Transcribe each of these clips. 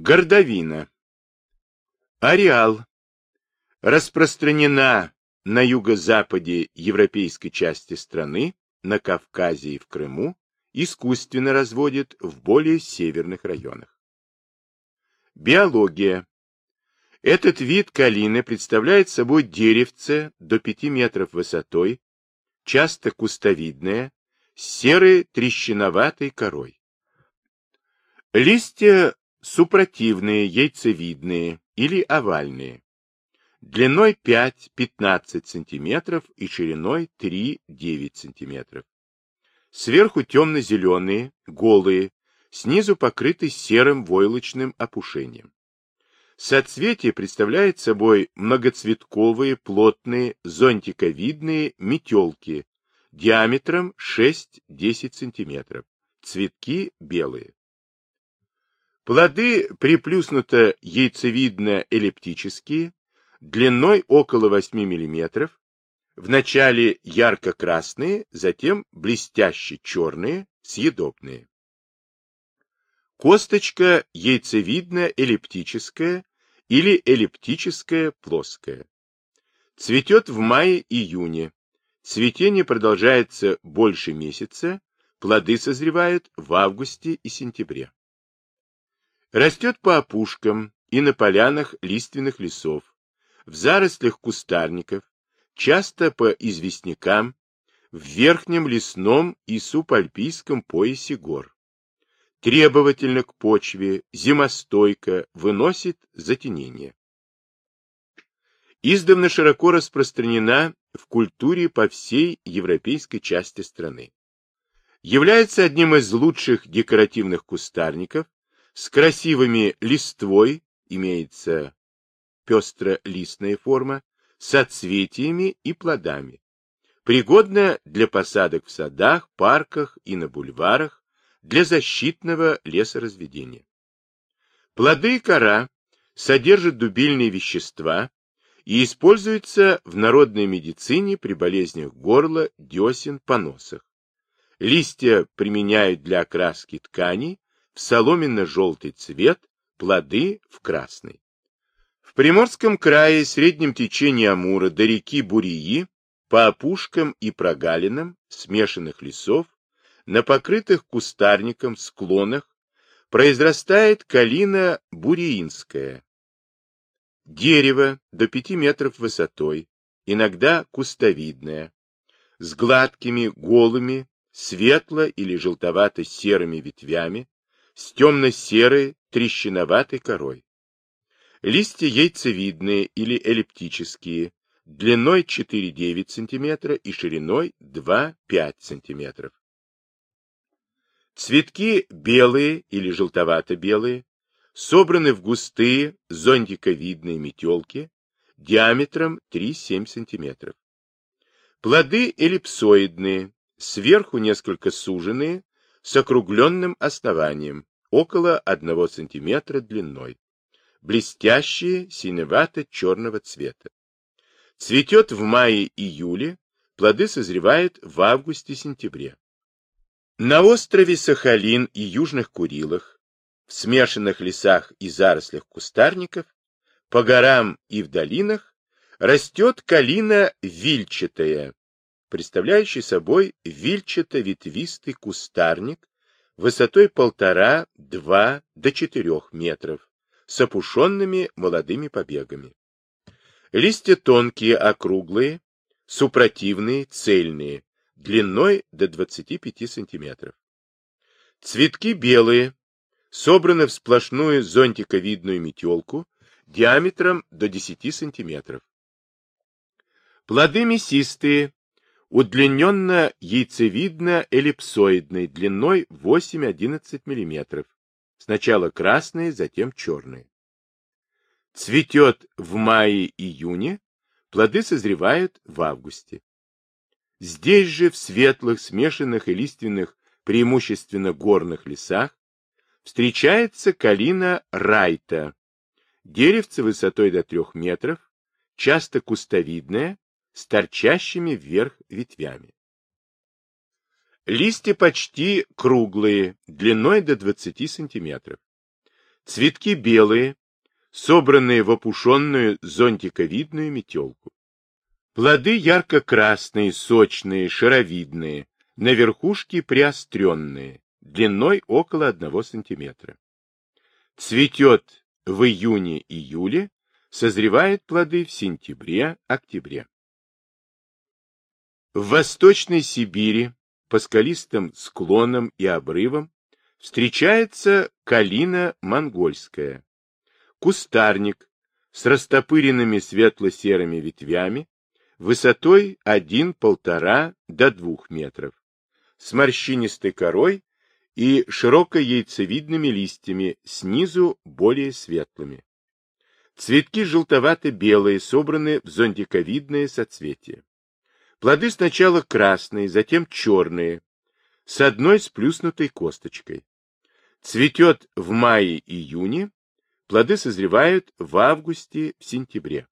Гордовина. Ареал. Распространена на юго-западе европейской части страны, на Кавказе и в Крыму, искусственно разводят в более северных районах. Биология. Этот вид калины представляет собой деревце до 5 метров высотой, часто кустовидное, с серой трещиноватой корой. Листья супротивные, яйцевидные или овальные, длиной 5-15 см и шириной 3-9 см. Сверху темно-зеленые, голые, снизу покрыты серым войлочным опушением. Соцветие представляет собой многоцветковые, плотные, зонтиковидные метелки диаметром 6-10 см. Цветки белые. Плоды приплюснуто-яйцевидно-эллиптические, длиной около 8 мм, вначале ярко-красные, затем блестяще черные, съедобные. Косточка яйцевидно-эллиптическая или эллиптическая плоская. Цветет в мае-июне. Цветение продолжается больше месяца, плоды созревают в августе и сентябре. Растет по опушкам и на полянах лиственных лесов, в зарослях кустарников, часто по известнякам, в верхнем лесном и субальпийском поясе гор. Требовательно к почве, зимостойко, выносит затенение. Издавна широко распространена в культуре по всей европейской части страны. Является одним из лучших декоративных кустарников, с красивыми листвой, имеется пестро-листная форма, соцветиями и плодами. Пригодна для посадок в садах, парках и на бульварах, для защитного лесоразведения. Плоды и кора содержат дубильные вещества и используются в народной медицине при болезнях горла, десен, поносах. Листья применяют для окраски тканей в соломенно-желтый цвет, плоды в красный. В Приморском крае, среднем течении Амура до реки Бурии, по опушкам и прогалинам смешанных лесов, на покрытых кустарником склонах произрастает калина буриинская. Дерево до 5 метров высотой, иногда кустовидное, с гладкими, голыми, светло- или желтовато-серыми ветвями, с темно-серой трещиноватой корой. Листья яйцевидные или эллиптические, длиной 4-9 см и шириной 2-5 см. Цветки белые или желтовато-белые, собраны в густые зонтиковидные метелки диаметром 3-7 см. Плоды эллипсоидные, сверху несколько суженные, с округленным основанием, около 1 см длиной, блестящие, синевато-черного цвета. Цветет в мае-июле, плоды созревают в августе-сентябре. На острове Сахалин и Южных Курилах, в смешанных лесах и зарослях кустарников, по горам и в долинах растет калина вильчатая, представляющий собой вильчато-ветвистый кустарник высотой 1,5-2 до 4 метров, с опушенными молодыми побегами. Листья тонкие, округлые, супротивные, цельные, длиной до 25 см. Цветки белые, собраны в сплошную зонтиковидную метелку диаметром до 10 см. Плоды мясистые, удлиненно-яйцевидно-эллипсоидной, длиной 8-11 мм, сначала красные, затем черные. Цветет в мае-июне, плоды созревают в августе. Здесь же, в светлых, смешанных и лиственных, преимущественно горных лесах, встречается калина райта, деревце высотой до 3 метров, часто кустовидное, с торчащими вверх ветвями. Листья почти круглые, длиной до 20 см. Цветки белые, собранные в опушенную зонтиковидную метелку. Плоды ярко-красные, сочные, шаровидные, на верхушке приостренные, длиной около 1 см. Цветет в июне-июле, созревают плоды в сентябре-октябре. В Восточной Сибири по скалистым склонам и обрывам встречается калина монгольская, кустарник с растопыренными светло-серыми ветвями, высотой 1,5 до 2 метров, с морщинистой корой и широкояйцевидными листьями, снизу более светлыми. Цветки желтовато-белые, собраны в зонтиковидное соцветие. Плоды сначала красные, затем черные, с одной сплюснутой косточкой. Цветет в мае-июне, плоды созревают в августе-сентябре.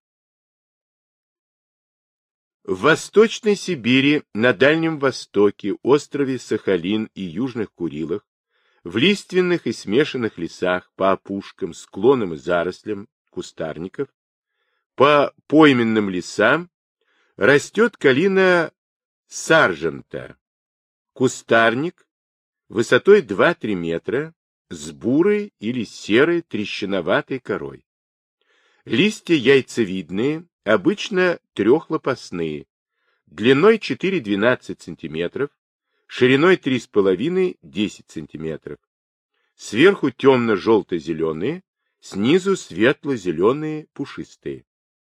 В Восточной Сибири, на Дальнем Востоке, острове Сахалин и Южных Курилах, в лиственных и смешанных лесах, по опушкам, склонам и зарослям кустарников, по пойменным лесам растет калина саржента, кустарник высотой 2-3 метра, с бурой или серой трещиноватой корой. Листья яйцевидные, обычно трехлопастные, длиной 4-12 см, шириной 3,5-10 см. Сверху темно-желто-зеленые, снизу светло-зеленые, пушистые.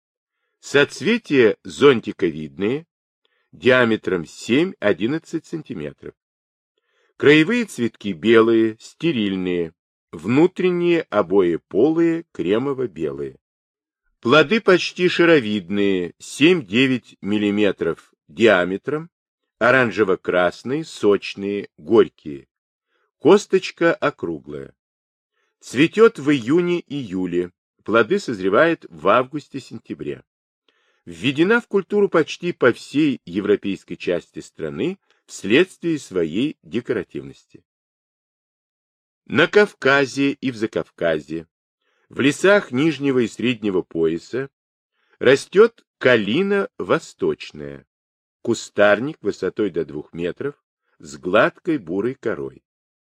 Соцветия зонтиковидные, диаметром 7-11 см. Краевые цветки белые, стерильные, внутренние обоеполые, кремово-белые. Плоды почти шаровидные, 7-9 мм диаметром, оранжево-красные, сочные, горькие. Косточка округлая. Цветет в июне-июле, плоды созревают в августе-сентябре. Введена в культуру почти по всей европейской части страны вследствие своей декоративности. На Кавказе и в Закавказье, в лесах нижнего и среднего пояса, растет калина восточная, кустарник высотой до 2 метров, с гладкой бурой корой.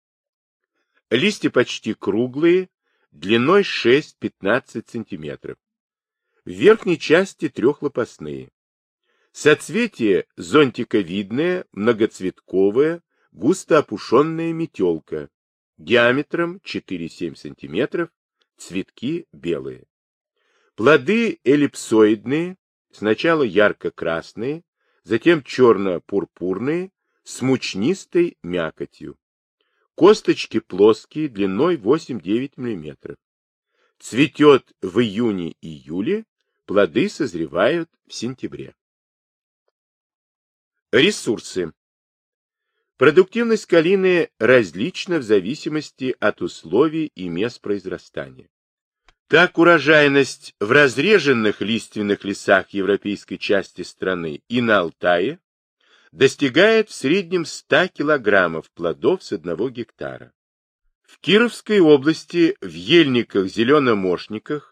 Листья почти круглые, длиной 6-15 см. В верхней части трехлопастные. Соцветие зонтиковидное, многоцветковое, густо опушенная метелка, диаметром 4-7 см, цветки белые. Плоды эллипсоидные, сначала ярко-красные, затем черно-пурпурные, с мучнистой мякотью. Косточки плоские, длиной 8-9 мм. Цветет в июне-июле, плоды созревают в сентябре. Ресурсы. Продуктивность калины различна в зависимости от условий и мест произрастания. Так урожайность в разреженных лиственных лесах европейской части страны и на Алтае достигает в среднем 100 килограммов плодов с 1 гектара. В Кировской области в ельниках-зеленомошниках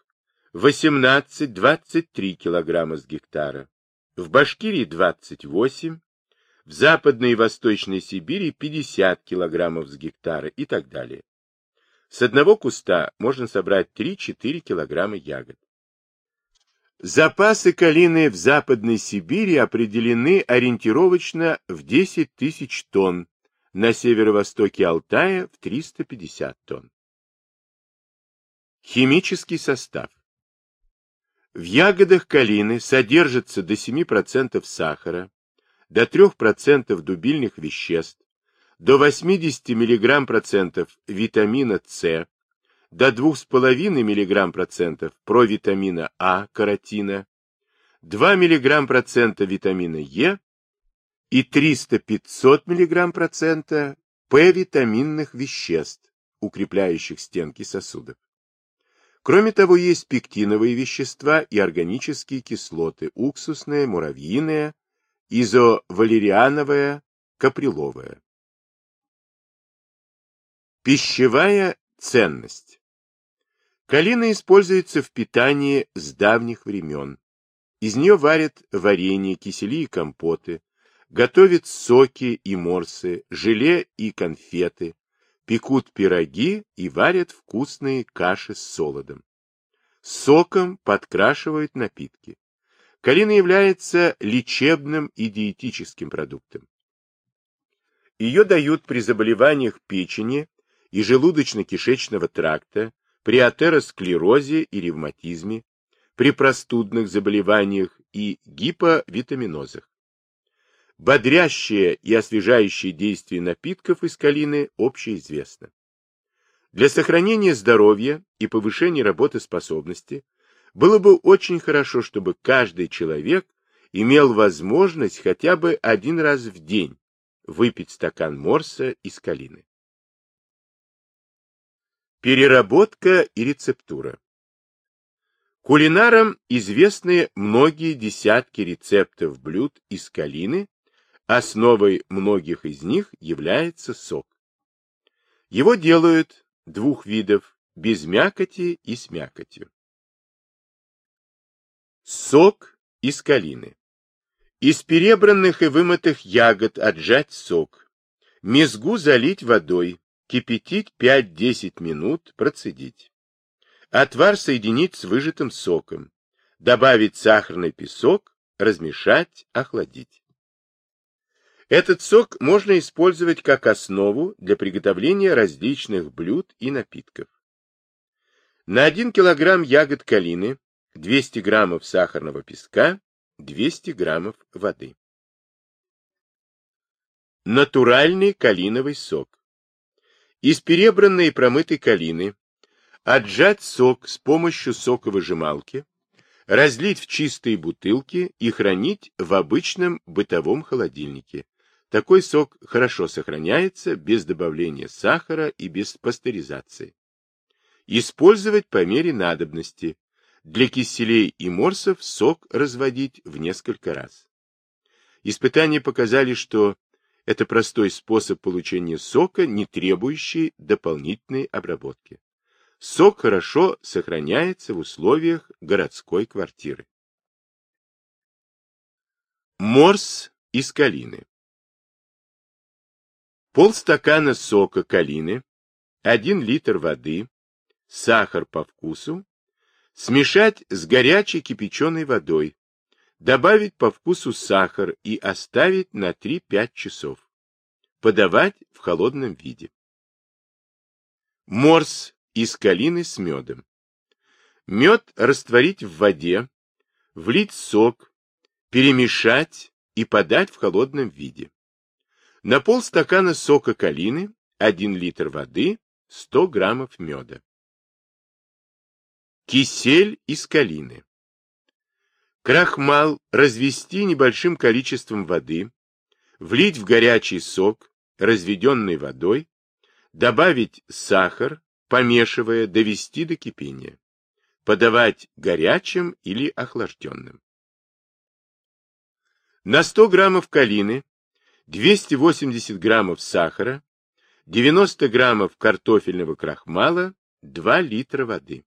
18-23 килограмма с гектара, в Башкирии 28, в Западной и Восточной Сибири 50 килограммов с гектара и так далее. С одного куста можно собрать 3-4 килограмма ягод. Запасы калины в Западной Сибири определены ориентировочно в 10 тысяч тонн, на северо-востоке Алтая в 350 тонн. Химический состав. В ягодах калины содержится до 7% сахара, до 3% дубильных веществ, до 80 мг% витамина С, до 2,5 мг% провитамина А, каротина, 2 мг% витамина Е и 300-500 мг% П-витаминных веществ, укрепляющих стенки сосудов. Кроме того, есть пектиновые вещества и органические кислоты, уксусная, муравьиная, изовалериановая, каприловая. Пищевая ценность. Калина используется в питании с давних времен. Из нее варят варенье, кисели и компоты, готовят соки и морсы, желе и конфеты, пекут пироги и варят вкусные каши с солодом. Соком подкрашивают напитки. Калина является лечебным и диетическим продуктом. Ее дают при заболеваниях печени и желудочно-кишечного тракта, при атеросклерозе и ревматизме, при простудных заболеваниях и гиповитаминозах. Бодрящее и освежающее действие напитков из калины общеизвестно. Для сохранения здоровья и повышения работоспособности было бы очень хорошо, чтобы каждый человек имел возможность хотя бы один раз в день выпить стакан морса из калины. Переработка и рецептура. Кулинарам известны многие десятки рецептов блюд из калины, основой многих из них является сок. Его делают двух видов, без мякоти и с мякотью. Сок из калины. Из перебранных и вымытых ягод отжать сок. Мезгу залить водой, кипятить 5-10 минут, процедить. Отвар соединить с выжатым соком. Добавить сахарный песок, размешать, охладить. Этот сок можно использовать как основу для приготовления различных блюд и напитков. На 1 кг ягод калины 200 граммов сахарного песка, 200 граммов воды. Натуральный калиновый сок. Из перебранной и промытой калины отжать сок с помощью соковыжималки, разлить в чистые бутылки и хранить в обычном бытовом холодильнике. Такой сок хорошо сохраняется без добавления сахара и без пастеризации. Использовать по мере надобности. Для киселей и морсов сок разводить в несколько раз. Испытания показали, что это простой способ получения сока, не требующий дополнительной обработки. Сок хорошо сохраняется в условиях городской квартиры. Морс из калины. Полстакана сока калины, 1 литр воды, сахар по вкусу, смешать с горячей кипяченой водой, добавить по вкусу сахар и оставить на 3-5 часов. Подавать в холодном виде. Морс из калины с медом. Мед растворить в воде, влить сок, перемешать и подать в холодном виде. На полстакана сока калины, 1 литр воды, 100 граммов меда. Кисель из калины. Крахмал развести небольшим количеством воды, влить в горячий сок, разведенный водой, добавить сахар, помешивая, довести до кипения. Подавать горячим или охлажденным. На 100 граммов калины 280 граммов сахара, 90 граммов картофельного крахмала, 2 литра воды.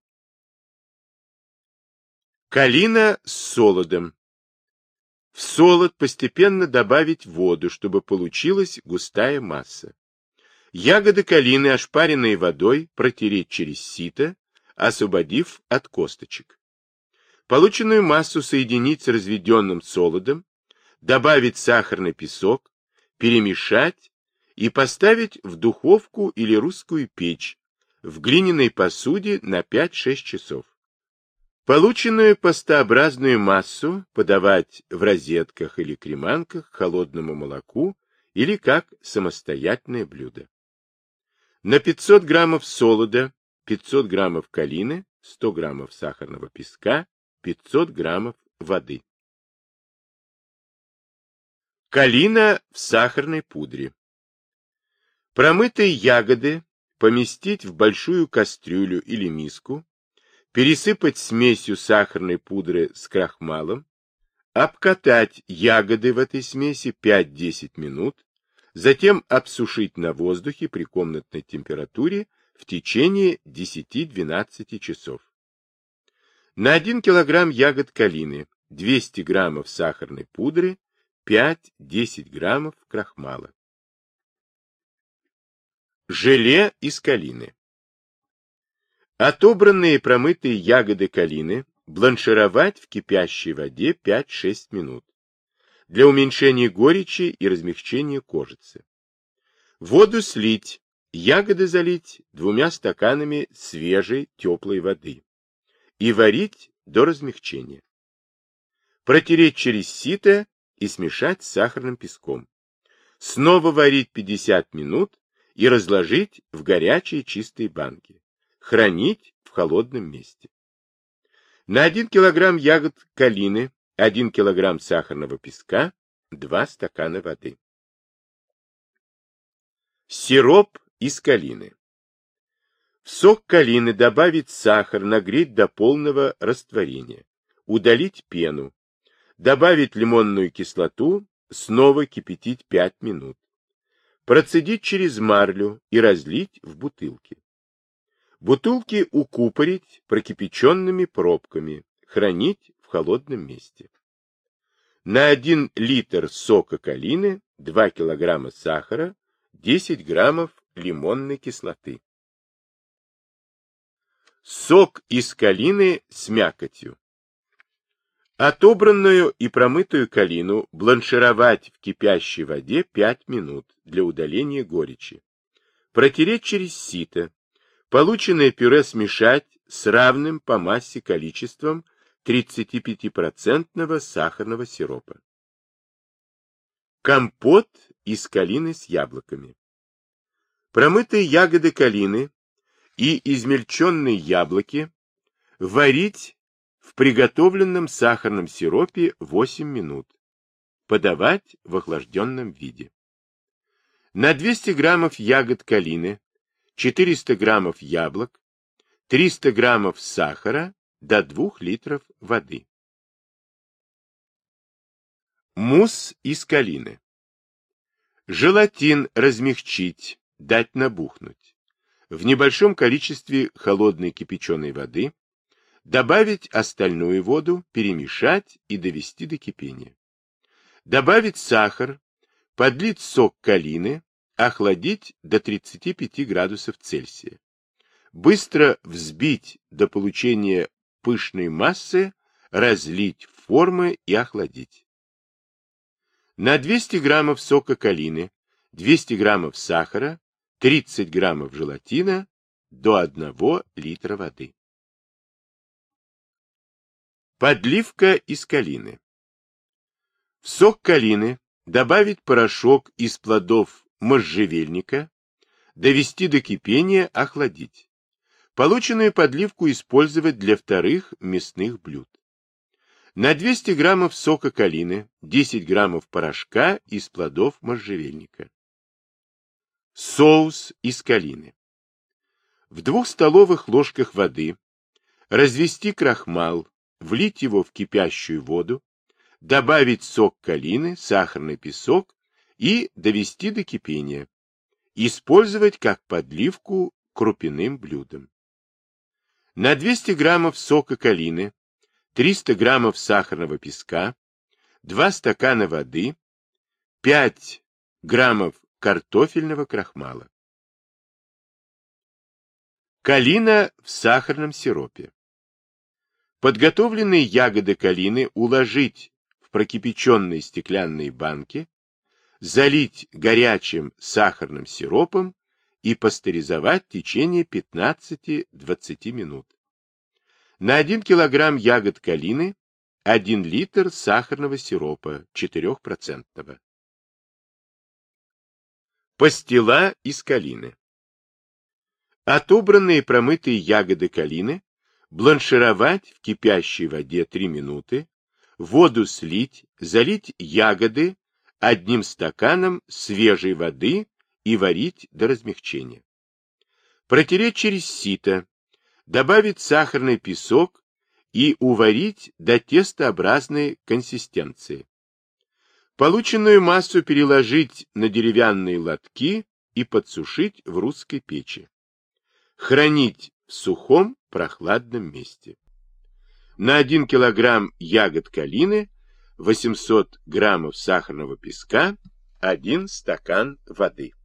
Калина с солодом. В солод постепенно добавить воду, чтобы получилась густая масса. Ягоды калины, ошпаренные водой, протереть через сито, освободив от косточек. Полученную массу соединить с разведенным солодом, добавить сахарный песок, перемешать и поставить в духовку или русскую печь в глиняной посуде на 5-6 часов. Полученную пастообразную массу подавать в розетках или креманках к холодному молоку или как самостоятельное блюдо. На 500 граммов солода, 500 граммов калины, 100 граммов сахарного песка, 500 граммов воды. Калина в сахарной пудре. Промытые ягоды поместить в большую кастрюлю или миску, пересыпать смесью сахарной пудры с крахмалом, обкатать ягоды в этой смеси 5-10 минут, затем обсушить на воздухе при комнатной температуре в течение 10-12 часов. На 1 кг ягод калины 200 граммов сахарной пудры, 5-10 граммов крахмала. Желе из калины. Отобранные и промытые ягоды калины бланшировать в кипящей воде 5-6 минут для уменьшения горечи и размягчения кожицы. Воду слить, ягоды залить 2 стаканами свежей теплой воды и варить до размягчения. Протереть через сито и смешать с сахарным песком. Снова варить 50 минут и разложить в горячие чистые банки. Хранить в холодном месте. На 1 кг ягод калины 1 кг сахарного песка, 2 стакана воды. Сироп из калины. В сок калины добавить сахар, нагреть до полного растворения, удалить пену, добавить лимонную кислоту, снова кипятить 5 минут. Процедить через марлю и разлить в бутылки. Бутылки укупорить прокипяченными пробками, хранить в холодном месте. На 1 литр сока калины 2 кг сахара, 10 граммов лимонной кислоты. Сок из калины с мякотью. Отобранную и промытую калину бланшировать в кипящей воде 5 минут для удаления горечи. Протереть через сито. Полученное пюре смешать с равным по массе количеством 35% сахарного сиропа. Компот из калины с яблоками. Промытые ягоды калины и измельченные яблоки варить в приготовленном сахарном сиропе 8 минут. Подавать в охлажденном виде. На 200 граммов ягод калины 400 граммов яблок, 300 граммов сахара до 2 литров воды. Мусс из калины. Желатин размягчить, дать набухнуть. В небольшом количестве холодной кипяченой воды добавить остальную воду, перемешать и довести до кипения. Добавить сахар, подлить сок калины, охладить до 35 градусов Цельсия. Быстро взбить до получения пышной массы, разлить в формы и охладить. На 200 граммов сока калины 200 граммов сахара, 30 граммов желатина до 1 литра воды. Подливка из калины. В сок калины добавить порошок из плодов можжевельника, довести до кипения, охладить. Полученную подливку использовать для вторых мясных блюд. На 200 граммов сока калины 10 граммов порошка из плодов можжевельника. Соус из калины. В 2 столовых ложках воды развести крахмал, влить его в кипящую воду, добавить сок калины, сахарный песок и довести до кипения. Использовать как подливку крупяным блюдам. На 200 граммов сока калины 300 граммов сахарного песка, 2 стакана воды, 5 граммов картофельного крахмала. Калина в сахарном сиропе. Подготовленные ягоды калины уложить в прокипяченные стеклянные банки, залить горячим сахарным сиропом и пастеризовать в течение 15-20 минут. На 1 килограмм ягод калины 1 литр сахарного сиропа 4%. Пастила из калины. Отобранные и промытые ягоды калины бланшировать в кипящей воде 3 минуты, воду слить, залить ягоды 1 стаканом свежей воды и варить до размягчения. Протереть через сито, добавить сахарный песок и уварить до тестообразной консистенции. Полученную массу переложить на деревянные лотки и подсушить в русской печи. Хранить в сухом прохладном месте. На 1 килограмм ягод калины 800 граммов сахарного песка, 1 стакан воды.